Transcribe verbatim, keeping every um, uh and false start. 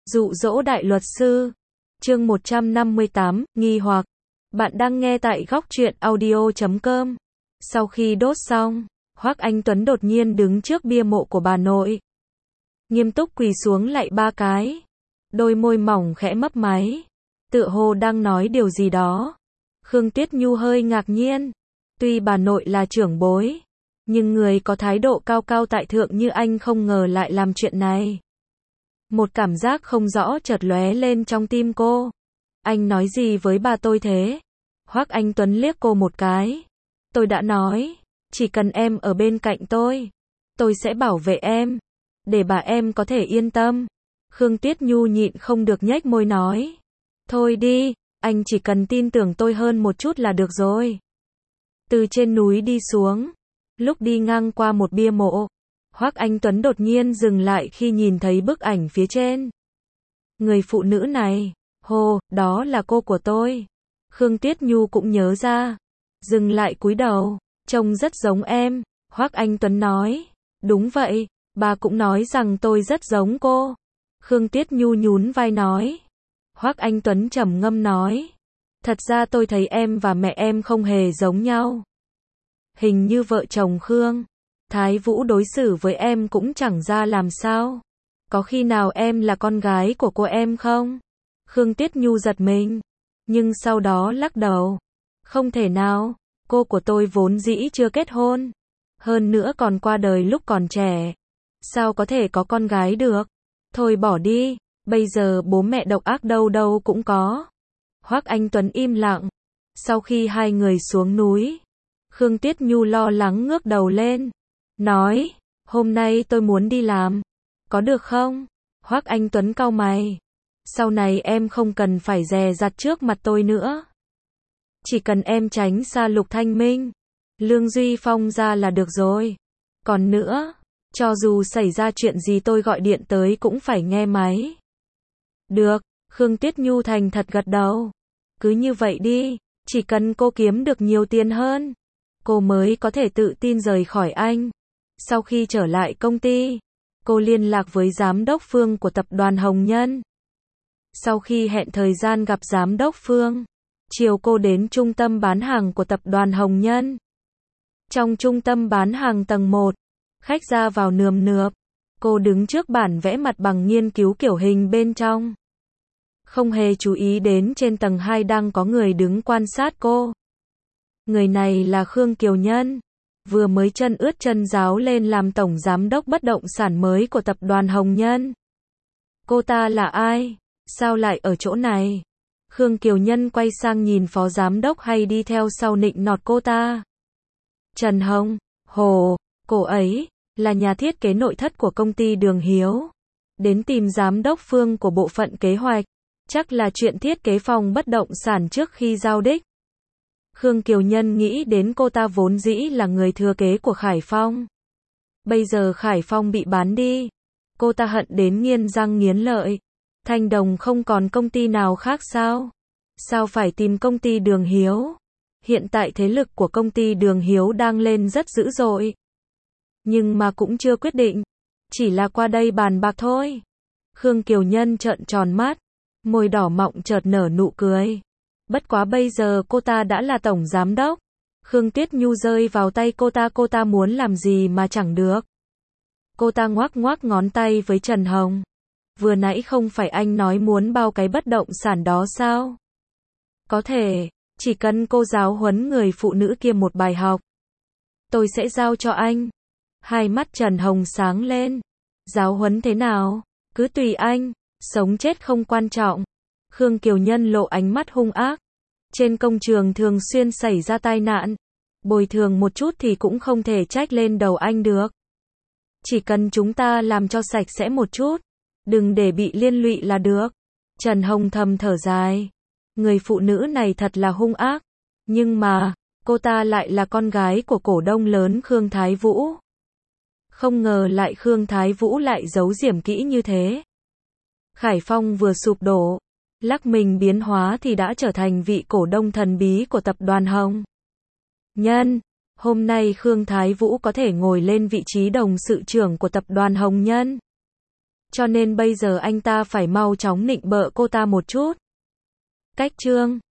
Dụ dỗ đại luật sư. Chương một trăm năm mươi tám, nghi hoặc. Bạn đang nghe tại góc truyện audio chấm com. Sau khi đốt xong, Hoắc Anh Tuấn đột nhiên đứng trước bia mộ của bà nội. Nghiêm túc quỳ xuống lạy ba cái. Đôi môi mỏng khẽ mấp máy. Tựa hồ đang nói điều gì đó. Khương Tuyết Nhu hơi ngạc nhiên. Tuy bà nội là trưởng bối, nhưng người có thái độ cao cao tại thượng như anh không ngờ lại làm chuyện này. Một cảm giác không rõ chợt lóe lên trong tim cô. Anh nói gì với bà tôi thế? Hoắc Anh Tuấn liếc cô một cái. Tôi đã nói, chỉ cần em ở bên cạnh tôi, tôi sẽ bảo vệ em, để bà em có thể yên tâm. Khương Tuyết Nhu nhịn không được nhếch môi nói. Thôi đi, anh chỉ cần tin tưởng tôi hơn một chút là được rồi. Từ trên núi đi xuống, lúc đi ngang qua một bia mộ, Hoắc Anh Tuấn đột nhiên dừng lại khi nhìn thấy bức ảnh phía trên. Người phụ nữ này, hồ, đó là cô của tôi. Khương Tuyết Nhu cũng nhớ ra, dừng lại cúi đầu, trông rất giống em. Hoắc Anh Tuấn nói, đúng vậy, bà cũng nói rằng tôi rất giống cô. Khương Tuyết Nhu nhún vai nói. Hoắc Anh Tuấn trầm ngâm nói, thật ra tôi thấy em và mẹ em không hề giống nhau. Hình như vợ chồng Khương Thái Vũ đối xử với em cũng chẳng ra làm sao. Có khi nào em là con gái của cô em không? Khương Tuyết Nhu giật mình, nhưng sau đó lắc đầu. Không thể nào, cô của tôi vốn dĩ chưa kết hôn. Hơn nữa còn qua đời lúc còn trẻ. Sao có thể có con gái được? Thôi bỏ đi, bây giờ bố mẹ độc ác đâu đâu cũng có. Hoắc Anh Tuấn im lặng. Sau khi hai người xuống núi, Khương Tuyết Nhu lo lắng ngước đầu lên. Nói, hôm nay tôi muốn đi làm. Có được không? Hoắc Anh Tuấn cau mày. Sau này em không cần phải dè dặt trước mặt tôi nữa. Chỉ cần em tránh xa Lục Thanh Minh, Lương Duy Phong ra là được rồi. Còn nữa, cho dù xảy ra chuyện gì tôi gọi điện tới cũng phải nghe máy. Được, Khương Tuyết Nhu thành thật gật đầu. Cứ như vậy đi, chỉ cần cô kiếm được nhiều tiền hơn, cô mới có thể tự tin rời khỏi anh. Sau khi trở lại công ty, cô liên lạc với giám đốc Phương của tập đoàn Hồng Nhân. Sau khi hẹn thời gian gặp giám đốc Phương, chiều cô đến trung tâm bán hàng của tập đoàn Hồng Nhân. Trong trung tâm bán hàng tầng một, khách ra vào nườm nượp. Cô đứng trước bản vẽ mặt bằng nghiên cứu kiểu hình bên trong. Không hề chú ý đến trên tầng hai đang có người đứng quan sát cô. Người này là Khương Kiều Nhân, vừa mới chân ướt chân ráo lên làm tổng giám đốc bất động sản mới của tập đoàn Hồng Nhân. Cô ta là ai? Sao lại ở chỗ này? Khương Kiều Nhân quay sang nhìn phó giám đốc hay đi theo sau nịnh nọt cô ta. Trần Hồng, Hồ, cô ấy là nhà thiết kế nội thất của công ty Đường Hiếu. Đến tìm giám đốc Phương của bộ phận kế hoạch. Chắc là chuyện thiết kế phòng bất động sản trước khi giao đích. Khương Kiều Nhân nghĩ đến cô ta vốn dĩ là người thừa kế của Khải Phong. Bây giờ Khải Phong bị bán đi. Cô ta hận đến nghiến răng nghiến lợi. Thanh Đồng không còn công ty nào khác sao? Sao phải tìm công ty Đường Hiếu? Hiện tại thế lực của công ty Đường Hiếu đang lên rất dữ dội. Nhưng mà cũng chưa quyết định. Chỉ là qua đây bàn bạc thôi. Khương Kiều Nhân trợn tròn mắt. Môi đỏ mọng chợt nở nụ cười. Bất quá bây giờ cô ta đã là tổng giám đốc. Khương Tuyết Nhu rơi vào tay cô ta, cô ta muốn làm gì mà chẳng được. Cô ta ngoác ngoác ngón tay với Trần Hồng. Vừa nãy không phải anh nói muốn bao cái bất động sản đó sao? Có thể, chỉ cần cô giáo huấn người phụ nữ kia một bài học, tôi sẽ giao cho anh. Hai mắt Trần Hồng sáng lên. Giáo huấn thế nào? Cứ tùy anh, sống chết không quan trọng. Khương Kiều Nhân lộ ánh mắt hung ác. Trên công trường thường xuyên xảy ra tai nạn. Bồi thường một chút thì cũng không thể trách lên đầu anh được. Chỉ cần chúng ta làm cho sạch sẽ một chút, đừng để bị liên lụy là được. Trần Hồng thầm thở dài. Người phụ nữ này thật là hung ác. Nhưng mà, cô ta lại là con gái của cổ đông lớn Khương Thái Vũ. Không ngờ lại Khương Thái Vũ lại giấu giểm kỹ như thế. Khải Phong vừa sụp đổ, lắc mình biến hóa thì đã trở thành vị cổ đông thần bí của tập đoàn Hồng Nhân. Hôm nay Khương Thái Vũ có thể ngồi lên vị trí đồng sự trưởng của tập đoàn Hồng Nhân. Cho nên bây giờ anh ta phải mau chóng nịnh bợ cô ta một chút. Cách chương